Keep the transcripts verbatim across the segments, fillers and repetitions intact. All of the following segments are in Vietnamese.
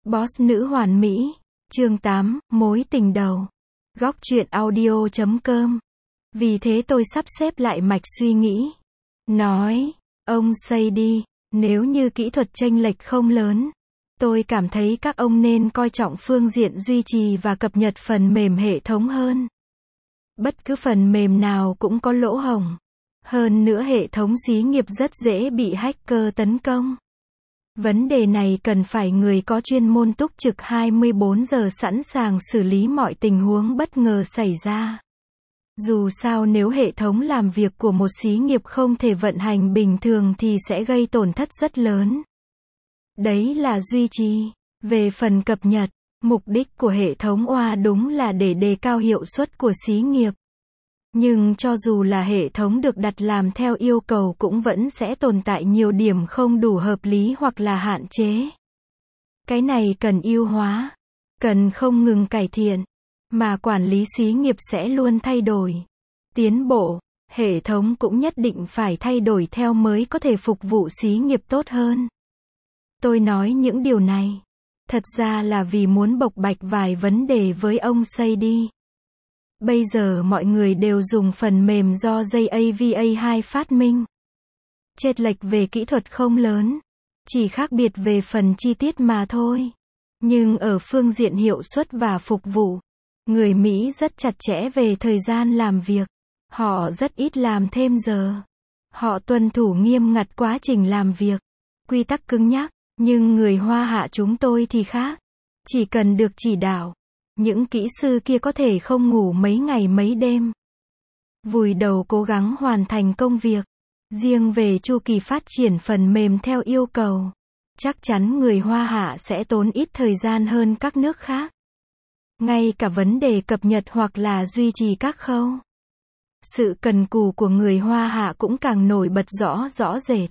Boss nữ hoàn mỹ. Chương tám, mối tình đầu. Góc truyện audio chấm com. Vì thế tôi sắp xếp lại mạch suy nghĩ. Nói, ông Sadie, nếu như kỹ thuật chênh lệch không lớn, tôi cảm thấy các ông nên coi trọng phương diện duy trì và cập nhật phần mềm hệ thống hơn. Bất cứ phần mềm nào cũng có lỗ hổng. Hơn nữa hệ thống xí nghiệp rất dễ bị hacker tấn công. Vấn đề này cần phải người có chuyên môn túc trực hai mươi bốn giờ sẵn sàng xử lý mọi tình huống bất ngờ xảy ra. Dù sao nếu hệ thống làm việc của một xí nghiệp không thể vận hành bình thường thì sẽ gây tổn thất rất lớn. Đấy là duy trì. Về phần cập nhật, mục đích của hệ thống oa đúng là để đề cao hiệu suất của xí nghiệp. Nhưng cho dù là hệ thống được đặt làm theo yêu cầu cũng vẫn sẽ tồn tại nhiều điểm không đủ hợp lý hoặc là hạn chế. Cái này cần ưu hóa, cần không ngừng cải thiện, mà quản lý xí nghiệp sẽ luôn thay đổi, tiến bộ, hệ thống cũng nhất định phải thay đổi theo mới có thể phục vụ xí nghiệp tốt hơn. Tôi nói những điều này, thật ra là vì muốn bộc bạch vài vấn đề với ông Sadie. Bây giờ mọi người đều dùng phần mềm do gi a vê a hai phát minh. Chênh lệch về kỹ thuật không lớn, chỉ khác biệt về phần chi tiết mà thôi. Nhưng ở phương diện hiệu suất và phục vụ, người Mỹ rất chặt chẽ về thời gian làm việc. Họ rất ít làm thêm giờ. Họ tuân thủ nghiêm ngặt quá trình làm việc. Quy tắc cứng nhắc, nhưng người Hoa Hạ chúng tôi thì khác. Chỉ cần được chỉ đạo, những kỹ sư kia có thể không ngủ mấy ngày mấy đêm. Vùi đầu cố gắng hoàn thành công việc. Riêng về chu kỳ phát triển phần mềm theo yêu cầu, chắc chắn người Hoa Hạ sẽ tốn ít thời gian hơn các nước khác. Ngay cả vấn đề cập nhật hoặc là duy trì các khâu, sự cần cù của người Hoa Hạ cũng càng nổi bật rõ rõ rệt.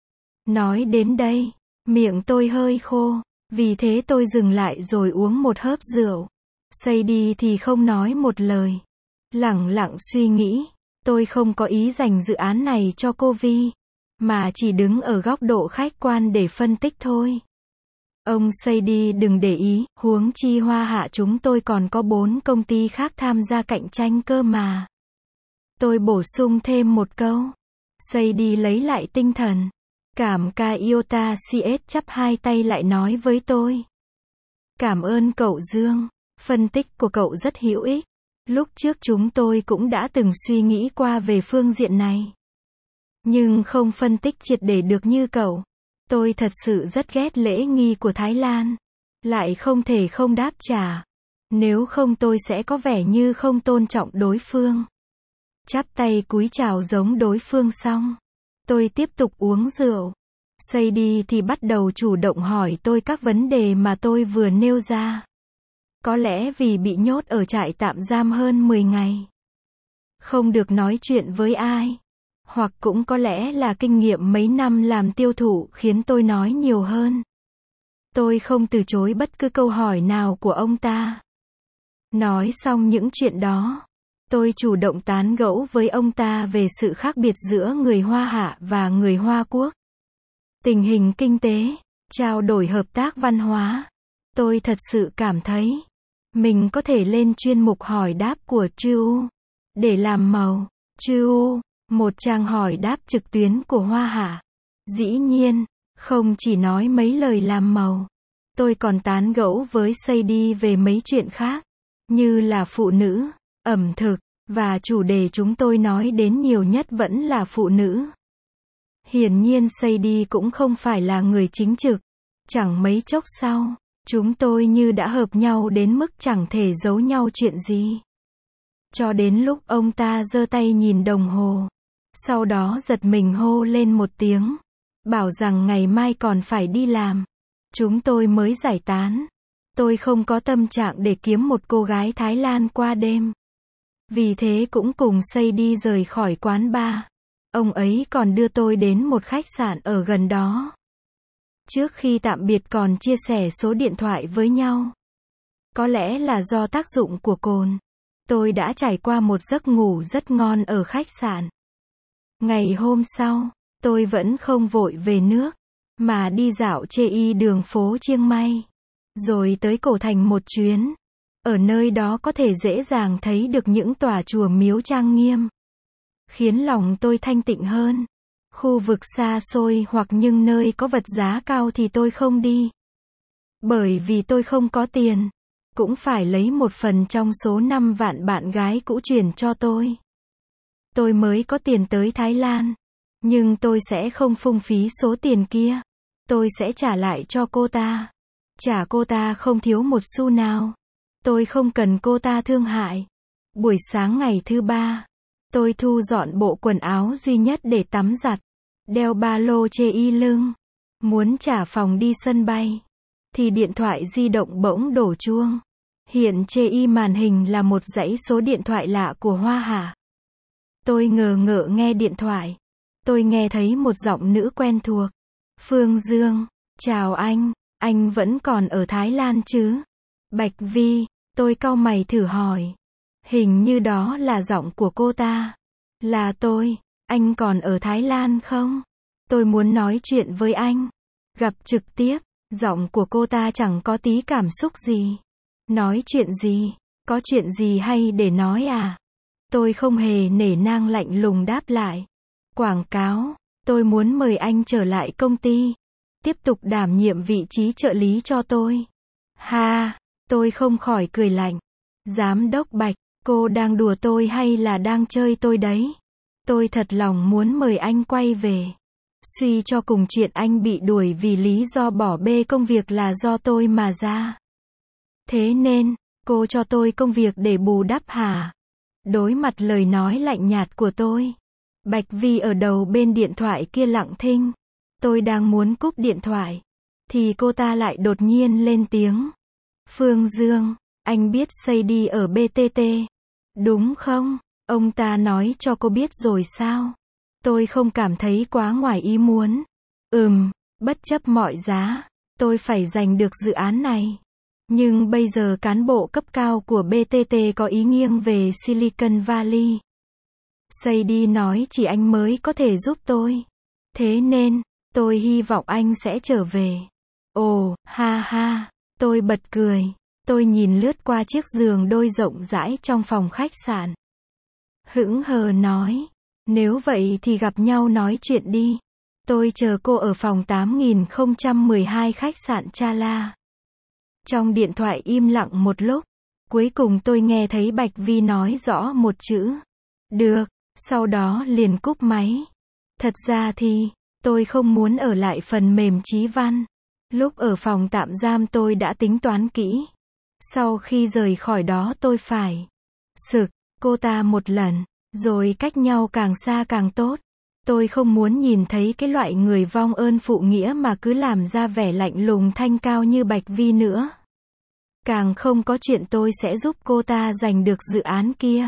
Nói đến đây, miệng tôi hơi khô, vì thế tôi dừng lại rồi uống một hớp rượu. Sadie thì không nói một lời, lẳng lặng suy nghĩ. Tôi không có ý dành dự án này cho cô Vi, mà chỉ đứng ở góc độ khách quan để phân tích thôi. Ông Sadie đừng để ý, huống chi Hoa Hạ chúng tôi còn có bốn công ty khác tham gia cạnh tranh cơ mà. Tôi bổ sung thêm một câu. Sadie lấy lại tinh thần. Cảm ca Iota xê ét chắp hai tay lại nói với tôi. Cảm ơn cậu Dương. Phân tích của cậu rất hữu ích. Lúc trước chúng tôi cũng đã từng suy nghĩ qua về phương diện này. Nhưng không phân tích triệt để được như cậu. Tôi thật sự rất ghét lễ nghi của Thái Lan. Lại không thể không đáp trả. Nếu không tôi sẽ có vẻ như không tôn trọng đối phương. Chắp tay cúi chào giống đối phương xong, tôi tiếp tục uống rượu. Sadie thì bắt đầu chủ động hỏi tôi các vấn đề mà tôi vừa nêu ra. Có lẽ vì bị nhốt ở trại tạm giam hơn mười ngày, không được nói chuyện với ai, hoặc cũng có lẽ là kinh nghiệm mấy năm làm tiêu thụ khiến tôi nói nhiều hơn. Tôi không từ chối bất cứ câu hỏi nào của ông ta. Nói xong những chuyện đó, tôi chủ động tán gẫu với ông ta về sự khác biệt giữa người Hoa Hạ và người Hoa Quốc. Tình hình kinh tế, trao đổi hợp tác văn hóa. Tôi thật sự cảm thấy mình có thể lên chuyên mục hỏi đáp của True để làm màu. True, một trang hỏi đáp trực tuyến của Hoa Hạ. Dĩ nhiên, không chỉ nói mấy lời làm màu. Tôi còn tán gẫu với Sadie về mấy chuyện khác, như là phụ nữ, ẩm thực, và chủ đề chúng tôi nói đến nhiều nhất vẫn là phụ nữ. Hiển nhiên Sadie cũng không phải là người chính trực. Chẳng mấy chốc sau, chúng tôi như đã hợp nhau đến mức chẳng thể giấu nhau chuyện gì. Cho đến lúc ông ta giơ tay nhìn đồng hồ, sau đó giật mình hô lên một tiếng, bảo rằng ngày mai còn phải đi làm. Chúng tôi mới giải tán. Tôi không có tâm trạng để kiếm một cô gái Thái Lan qua đêm. Vì thế cũng cùng Sadie rời khỏi quán bar. Ông ấy còn đưa tôi đến một khách sạn ở gần đó. Trước khi tạm biệt còn chia sẻ số điện thoại với nhau. Có lẽ là do tác dụng của cồn, tôi đã trải qua một giấc ngủ rất ngon ở khách sạn. Ngày hôm sau, tôi vẫn không vội về nước, mà đi dạo chê y đường phố Chiang Mai. rồi tới cổ thành một chuyến. Ở nơi đó có thể dễ dàng thấy được những tòa chùa miếu trang nghiêm, khiến lòng tôi thanh tịnh hơn. Khu vực xa xôi hoặc những nơi có vật giá cao thì tôi không đi. Bởi vì tôi không có tiền. Cũng phải lấy một phần trong số năm vạn bạn gái cũ chuyển cho tôi. Tôi mới có tiền tới Thái Lan. Nhưng tôi sẽ không phung phí số tiền kia. Tôi sẽ trả lại cho cô ta. Trả cô ta không thiếu một xu nào. Tôi không cần cô ta thương hại. Buổi sáng ngày thứ ba, tôi thu dọn bộ quần áo duy nhất để tắm giặt. Đeo ba lô chê y lưng. Muốn trả phòng đi sân bay. Thì điện thoại di động bỗng đổ chuông. Hiện chê y màn hình là một dãy số điện thoại lạ của Hoa Hạ. Tôi ngờ ngợ nghe điện thoại. Tôi nghe thấy một giọng nữ quen thuộc. Phương Dương, chào anh, anh vẫn còn ở Thái Lan chứ? Bạch Vi, tôi cau mày thử hỏi. Hình như đó là giọng của cô ta. Là tôi, anh còn ở Thái Lan không? Tôi muốn nói chuyện với anh. Gặp trực tiếp, giọng của cô ta chẳng có tí cảm xúc gì. Nói chuyện gì? Có chuyện gì hay để nói à? Tôi không hề nể nang lạnh lùng đáp lại. Quảng cáo, tôi muốn mời anh trở lại công ty. Tiếp tục đảm nhiệm vị trí trợ lý cho tôi. Ha, tôi không khỏi cười lạnh. Giám đốc Bạch, cô đang đùa tôi hay là đang chơi tôi đấy? Tôi thật lòng muốn mời anh quay về. Suy cho cùng chuyện anh bị đuổi vì lý do bỏ bê công việc là do tôi mà ra. Thế nên, cô cho tôi công việc để bù đắp hả? Đối mặt lời nói lạnh nhạt của tôi, Bạch Vi ở đầu bên điện thoại kia lặng thinh. Tôi đang muốn cúp điện thoại, thì cô ta lại đột nhiên lên tiếng. Phương Dương, anh biết Sadie ở bê tê tê, đúng không? Ông ta nói cho cô biết rồi sao? Tôi không cảm thấy quá ngoài ý muốn. Ừm, bất chấp mọi giá, tôi phải giành được dự án này. Nhưng bây giờ cán bộ cấp cao của bê tê tê có ý nghiêng về Silicon Valley. Sadie nói chỉ anh mới có thể giúp tôi. Thế nên, tôi hy vọng anh sẽ trở về. Ồ, ha ha, tôi bật cười. Tôi nhìn lướt qua chiếc giường đôi rộng rãi trong phòng khách sạn. Hững hờ nói, nếu vậy thì gặp nhau nói chuyện đi. Tôi chờ cô ở phòng tám nghìn không trăm mười hai khách sạn Chala. Trong điện thoại im lặng một lúc, cuối cùng tôi nghe thấy Bạch Vi nói rõ một chữ. Được, sau đó liền cúp máy. Thật ra thì, tôi không muốn ở lại phần mềm Chí Văn. Lúc ở phòng tạm giam tôi đã tính toán kỹ. Sau khi rời khỏi đó tôi phải sực cô ta một lần, rồi cách nhau càng xa càng tốt. Tôi không muốn nhìn thấy cái loại người vong ơn phụ nghĩa mà cứ làm ra vẻ lạnh lùng thanh cao như Bạch Vi nữa. Càng không có chuyện tôi sẽ giúp cô ta giành được dự án kia.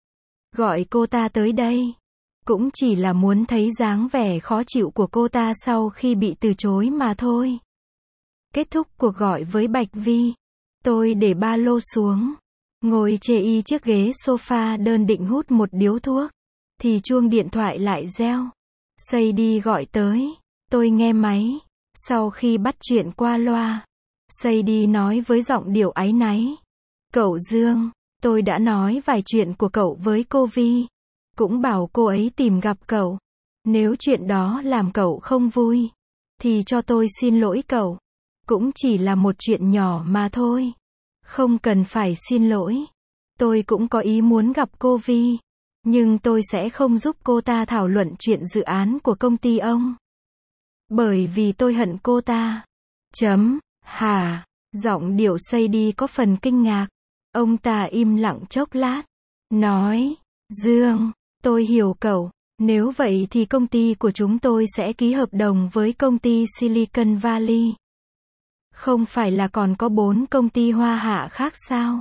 Gọi cô ta tới đây, cũng chỉ là muốn thấy dáng vẻ khó chịu của cô ta sau khi bị từ chối mà thôi. Kết thúc cuộc gọi với Bạch Vi, tôi để ba lô xuống, ngồi chê y chiếc ghế sofa đơn định hút một điếu thuốc, thì chuông điện thoại lại reo. Sadie gọi tới, tôi nghe máy. Sau khi bắt chuyện qua loa, Sadie nói với giọng điệu áy náy. Cậu Dương, tôi đã nói vài chuyện của cậu với cô Vi. Cũng bảo cô ấy tìm gặp cậu. Nếu chuyện đó làm cậu không vui, thì cho tôi xin lỗi cậu. Cũng chỉ là một chuyện nhỏ mà thôi. Không cần phải xin lỗi. Tôi cũng có ý muốn gặp cô Vi. Nhưng tôi sẽ không giúp cô ta thảo luận chuyện dự án của công ty ông. Bởi vì tôi hận cô ta. Chấm, hả? Giọng điệu Sadie có phần kinh ngạc. Ông ta im lặng chốc lát. Nói, Dương, tôi hiểu cậu. Nếu vậy thì công ty của chúng tôi sẽ ký hợp đồng với công ty Silicon Valley. Không phải là còn có bốn công ty Hoa Hạ khác sao?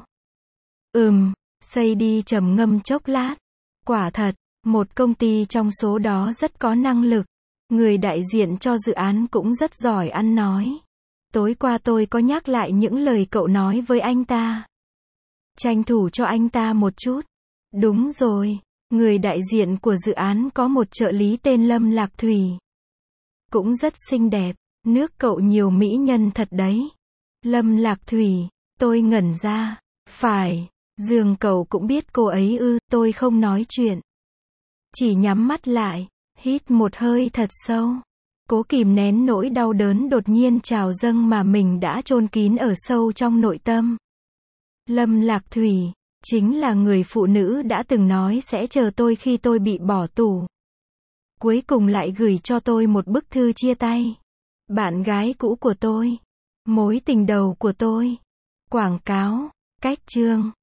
Ừm, Sadie trầm ngâm chốc lát. Quả thật, một công ty trong số đó rất có năng lực. Người đại diện cho dự án cũng rất giỏi ăn nói. Tối qua tôi có nhắc lại những lời cậu nói với anh ta. Tranh thủ cho anh ta một chút. Đúng rồi, người đại diện của dự án có một trợ lý tên Lâm Lạc Thủy. Cũng rất xinh đẹp, nước cậu nhiều mỹ nhân thật đấy. Lâm Lạc Thủy, tôi ngẩn ra. Phải, Dương Cầu cũng biết cô ấy ư, tôi không nói chuyện. Chỉ nhắm mắt lại, hít một hơi thật sâu. Cố kìm nén nỗi đau đớn đột nhiên trào dâng mà mình đã chôn kín ở sâu trong nội tâm. Lâm Lạc Thủy, chính là người phụ nữ đã từng nói sẽ chờ tôi khi tôi bị bỏ tù. Cuối cùng lại gửi cho tôi một bức thư chia tay. Bạn gái cũ của tôi. Mối tình đầu của tôi. Quảng cáo. Cách chương.